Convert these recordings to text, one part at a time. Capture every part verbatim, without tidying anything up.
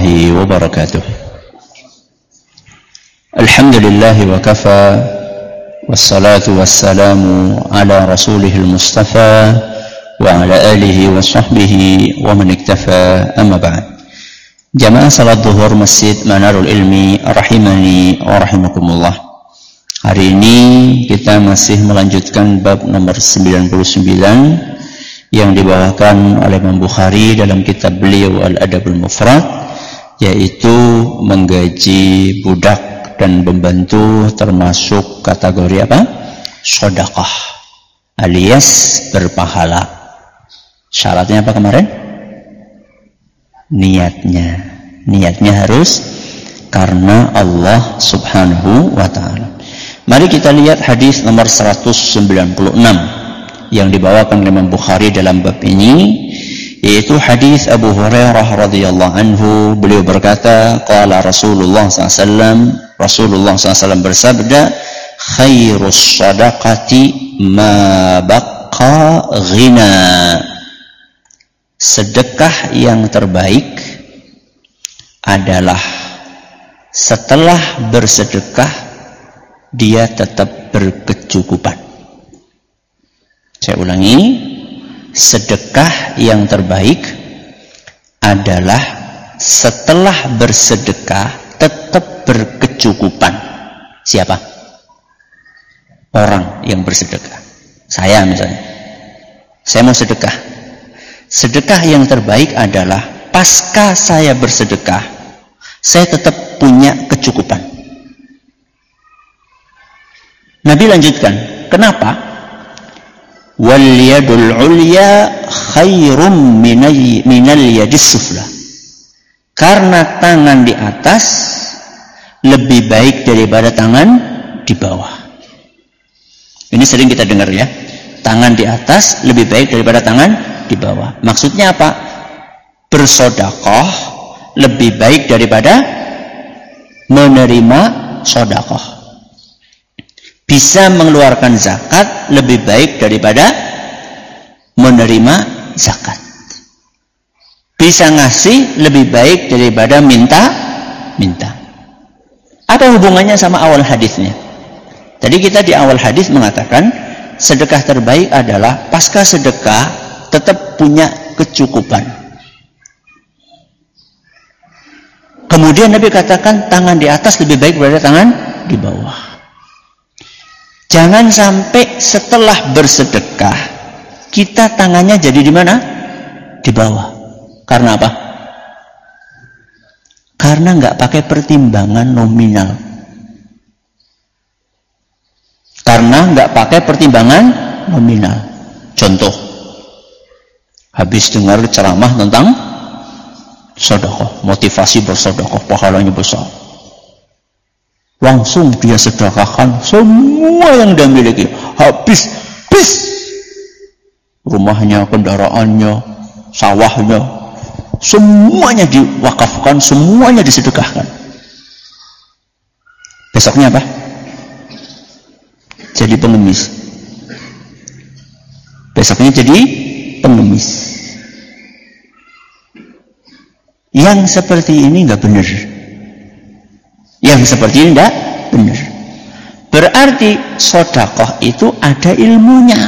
warahmatullahi wabarakatuh. Alhamdulillah wa kafa wassalatu wassalamu ala rasulihil mustafa wa ala alihi wa sahbihi wa man iktafa, amma ba'd. Jamaah salat zuhur Masjid Manarul Ilmi rahimani wa rahimakumullah. Hari ini kita masih melanjutkan bab nomor sembilan puluh sembilan yang dibawakan oleh Imam Bukhari dalam kitab beliau Al-Adabul Mufrad, yaitu menggaji budak dan pembantu termasuk kategori apa? Sedekah alias berpahala. Syaratnya apa kemarin? Niatnya. Niatnya harus karena Allah Subhanahu wa ta'ala. Mari kita lihat hadis nomor seratus sembilan puluh enam yang dibawakan oleh Imam Bukhari dalam bab ini, yaitu hadis Abu Hurairah radhiyallahu anhu. Beliau berkata, qala Rasulullah sallallahu alaihi wasallam, Rasulullah sallallahu alaihi wasallam bersabda, khairus sadaqati ma baqa ghina. Sedekah yang terbaik adalah setelah bersedekah dia tetap berkecukupan. Saya ulangi, sedekah yang terbaik adalah setelah bersedekah tetap berkecukupan. Siapa? Orang yang bersedekah. Saya misalnya, saya mau sedekah. Sedekah yang terbaik adalah pasca saya bersedekah, saya tetap punya kecukupan. Nabi lanjutkan, kenapa? Wal yadul ulya khairum minal yadis sufla. Karena tangan di atas lebih baik daripada tangan di bawah. Ini sering kita dengar ya. Tangan di atas lebih baik daripada tangan di bawah. Maksudnya apa? Bersedekah lebih baik daripada menerima sedekah. Bisa mengeluarkan zakat lebih baik daripada menerima zakat. Bisa ngasih lebih baik daripada minta minta. Apa hubungannya sama awal hadisnya? Tadi kita di awal hadis mengatakan sedekah terbaik adalah pasca sedekah tetap punya kecukupan. Kemudian Nabi katakan tangan di atas lebih baik daripada tangan di bawah. Jangan sampai setelah bersedekah kita tangannya jadi di mana? Di bawah. Karena apa? Karena nggak pakai pertimbangan nominal. Karena nggak pakai pertimbangan nominal. Contoh, habis dengar ceramah tentang sedekah, motivasi bersedekah, pahalanya besar. Langsung dia sedekahkan semua yang dia miliki, habis bis rumahnya, kendaraannya, sawahnya, semuanya diwakafkan, semuanya disedekahkan. Besoknya apa? Jadi pengemis. Besoknya jadi pengemis. Yang seperti ini nggak benar. Yang seperti ini tidak benar. Berarti sedekah itu ada ilmunya.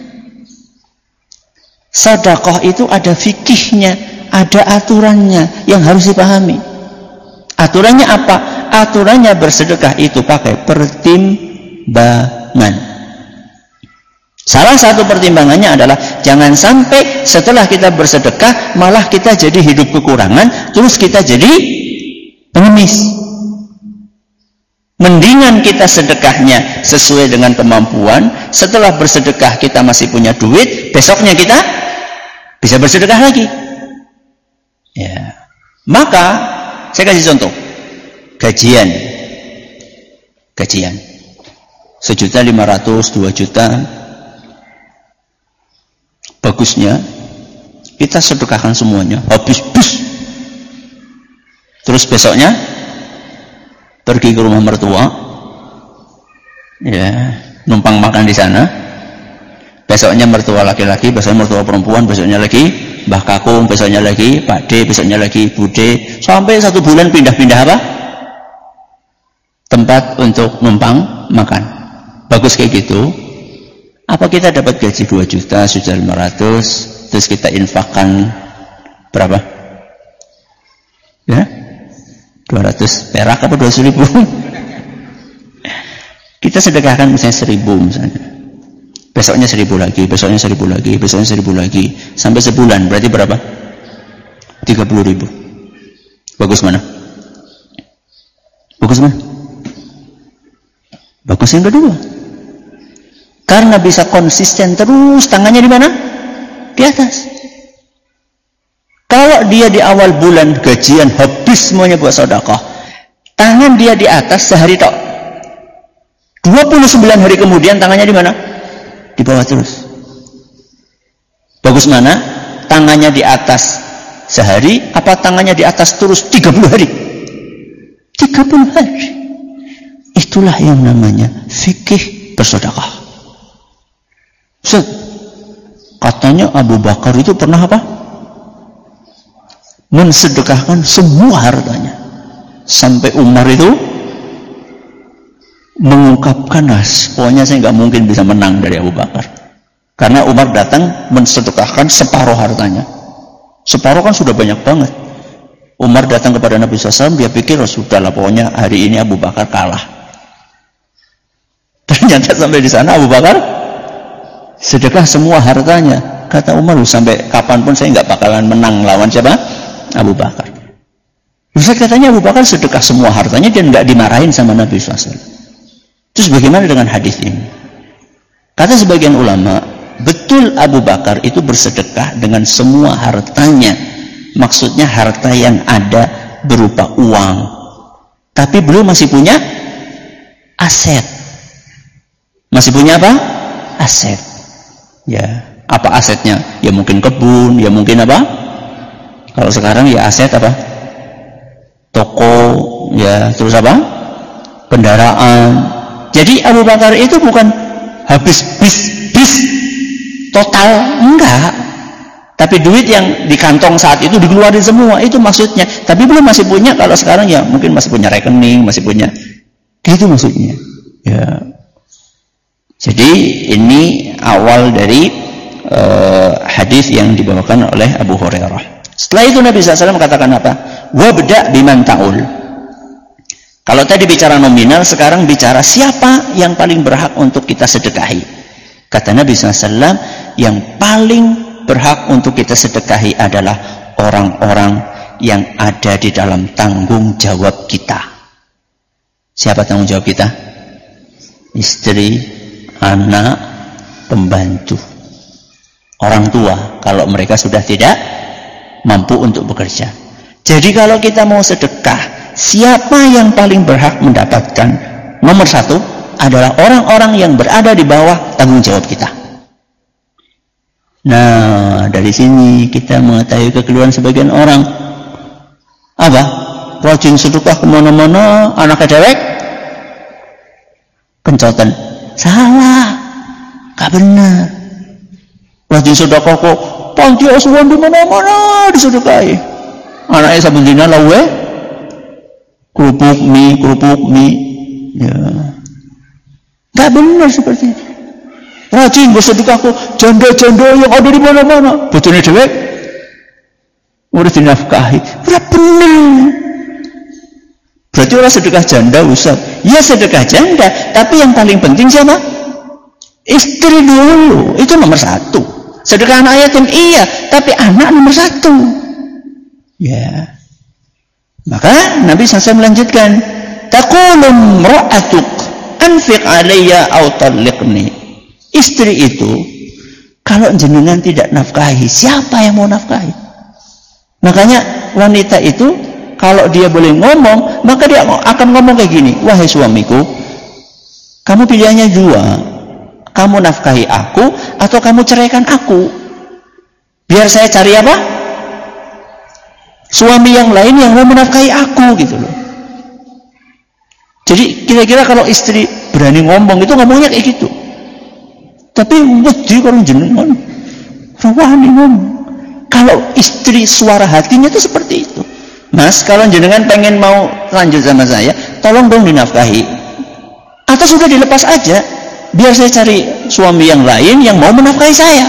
Sedekah itu ada fikihnya, ada aturannya yang harus dipahami. Aturannya apa? Aturannya bersedekah itu pakai pertimbangan. Salah satu pertimbangannya adalah jangan sampai setelah kita bersedekah malah kita jadi hidup kekurangan, terus kita jadi pengemis. Mendingan kita sedekahnya sesuai dengan kemampuan. Setelah bersedekah kita masih punya duit, besoknya kita bisa bersedekah lagi. Ya. Maka saya kasih contoh. Gajian. Gajian. Sejuta lima ratus, dua juta. Bagusnya kita sedekahkan semuanya, habis bus. Terus besoknya pergi ke rumah mertua, ya, numpang makan di sana. Besoknya mertua laki-laki, besoknya mertua perempuan, besoknya lagi Mbah Kakung, besoknya lagi Pak D, besoknya lagi Bu D, sampai satu bulan pindah-pindah apa? Tempat untuk numpang makan. Bagus kayak gitu. Apa kita dapat gaji dua juta, sudah lima ratus, terus kita infakkan berapa? Ya? dua ratus perak apa dua ratus ribu? Kita sedekahkan misalnya seribu misalnya. Besoknya seribu lagi, besoknya seribu lagi, besoknya seribu lagi. Sampai sebulan, berarti berapa? tiga puluh ribu. Bagus mana? Bagus mana? Bagus yang kedua. Karena bisa konsisten terus, tangannya di mana? Di atas. Kalau dia di awal bulan gajian habis semuanya buat sedekah, tangan dia di atas sehari tok. dua puluh sembilan hari kemudian tangannya di mana? Di bawah terus. Bagus mana? Tangannya di atas sehari apa tangannya di atas terus tiga puluh hari? tiga puluh hari. Itulah yang namanya fikih bersedekah. Set. Katanya Abu Bakar itu pernah apa? Mensedekahkan semua hartanya. Sampai Umar itu mengungkapkan, nas, pokoknya saya nggak mungkin bisa menang dari Abu Bakar. Karena Umar datang mensedekahkan separuh hartanya. Separuh kan sudah banyak banget. Umar datang kepada Nabi shallallahu alaihi wasallam, dia pikir, oh, sudahlah pokoknya hari ini Abu Bakar kalah. Ternyata sampai di sana Abu Bakar sedekah semua hartanya. Kata Umar, sampai kapanpun saya nggak bakalan menang lawan siapa? Abu Bakar. Ustaz, katanya Abu Bakar sedekah semua hartanya dan nggak dimarahin sama Nabi shallallahu alaihi wasallam. Terus bagaimana dengan hadis ini? Kata sebagian ulama, betul Abu Bakar itu bersedekah dengan semua hartanya. Maksudnya harta yang ada berupa uang. Tapi beliau masih punya aset. Masih punya apa? Aset. Ya, apa asetnya? Ya mungkin kebun, ya mungkin apa? Kalau sekarang ya aset apa? Toko, ya terus apa? Kendaraan. Jadi Abu Bakar itu bukan habis bis-bis total, enggak. Tapi duit yang di kantong saat itu dikeluarin semua, itu maksudnya. Tapi belum masih punya, kalau sekarang ya mungkin masih punya rekening, masih punya. Itu maksudnya. Ya. Jadi ini awal dari uh, hadis yang dibawakan oleh Abu Hurairah. Setelah itu Nabi shallallahu alaihi wasallam katakan apa? Wabda biman ta'ul. Kalau tadi bicara nominal, sekarang bicara siapa yang paling berhak untuk kita sedekahi. Kata Nabi shallallahu alaihi wasallam, yang paling berhak untuk kita sedekahi adalah orang-orang yang ada di dalam tanggung jawab kita. Siapa tanggung jawab kita? Istri, anak, pembantu, orang tua kalau mereka sudah tidak mampu untuk bekerja. Jadi kalau kita mau sedekah, siapa yang paling berhak mendapatkan? Nomor satu adalah orang-orang yang berada di bawah tanggung jawab kita. Nah, dari sini kita mengetahui kekeliruan sebagian orang. Apa? Rajin sedekah kemana-mana, anaknya dewek kencotan. Salah, gak benar. Rajin sedekah kok panti asuhan di mana-mana disedekahi. Anaknya saben dina lawe kerupuk mie, kerupuk mie. Ya. Gak benar seperti itu. Rajin bersedekah kok janda-janda yang ada di mana-mana. Bojone dhewek urip dinafkahi. Ora benar. Berarti orang sedekah janda, Ustaz. Ya sedekah janda, tapi yang paling penting siapa? Istri dulu, itu nomor satu. Sedekah anak yatim, iya, tapi anak nomor satu. Ya. Maka Nabi shallallahu alaihi wasallam melanjutkan, taqulum ra'atuk anfiq alayya aw talliqni. Istri itu kalau jenengan tidak nafkahi, siapa yang mau nafkahi? Makanya wanita itu kalau dia boleh ngomong, maka dia akan ngomong kayak gini, wahai suamiku, kamu pilihannya dua, kamu nafkahi aku atau kamu ceraikan aku. Biar saya cari apa? Suami yang lain yang mau menafkahi aku gitu loh. Jadi kira-kira kalau istri berani ngomong itu ngomongnya kayak gitu. Tapi wedi orang jenengan rawani ngomong. Kalau istri suara hatinya itu seperti itu. Mas, kalau jenengan pengen mau lanjut sama saya, tolong dong dinafkahi. Atau sudah dilepas aja, biar saya cari suami yang lain yang mau menafkahi saya.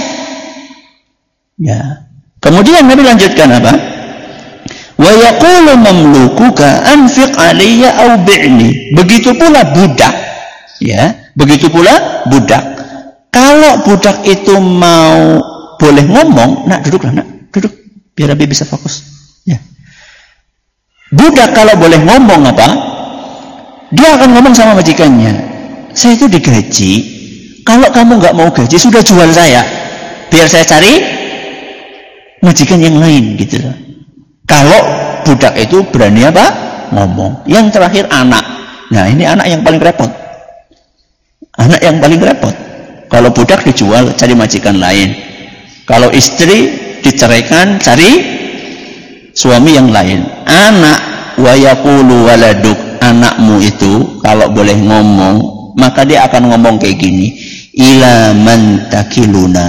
Ya. Kemudian Nabi lanjutkan apa? Wa yaqulu mamlukuka anfiq alayya aw bi'ni. Begitu pula budak. Ya, begitu pula budak. Kalau budak itu mau boleh ngomong, nak duduklah nak, duduk biar Nabi bisa fokus. Ya. Budak kalau boleh ngomong apa? Dia akan ngomong sama majikannya. Saya itu digaji. Kalau kamu nggak mau gaji, sudah jual saya. Biar saya cari majikan yang lain gitu loh. Kalau budak itu berani apa? Ngomong. Yang terakhir anak. Nah, ini anak yang paling repot. Anak yang paling repot. Kalau budak dijual, cari majikan lain. Kalau istri diceraikan, cari suami yang lain. Anak wa yaqulu waladuk, anakmu itu kalau boleh ngomong, maka dia akan ngomong kayak gini. Ila man takiluna.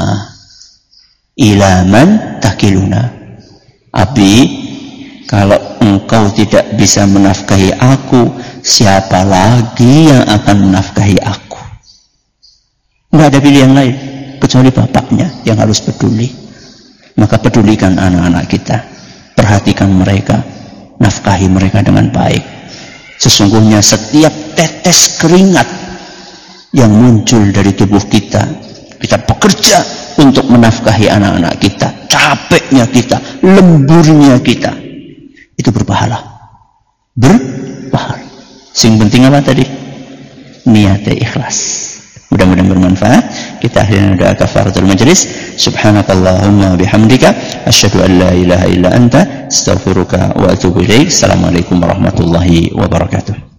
Ila man takiluna. Abi, kalau engkau tidak bisa menafkahi aku, siapa lagi yang akan menafkahi aku? Enggak ada pilihan lain kecuali bapaknya yang harus peduli. Maka pedulikan anak-anak kita, perhatikan mereka, nafkahi mereka dengan baik. Sesungguhnya setiap tetes keringat yang muncul dari tubuh kita, kita bekerja untuk menafkahi anak-anak kita. Capeknya kita, lemburnya kita, itu berpahala. Berpahala. Sing penting apa tadi? Niatnya ikhlas. Mudah-mudahan bermanfaat. Kita akhirnya doa kafaratul majlis. Subhanakallahumma bihamdika asyhadu an la ilaha illa anta astaghfiruka wa atubu ilaik. Assalamualaikum warahmatullahi wabarakatuh.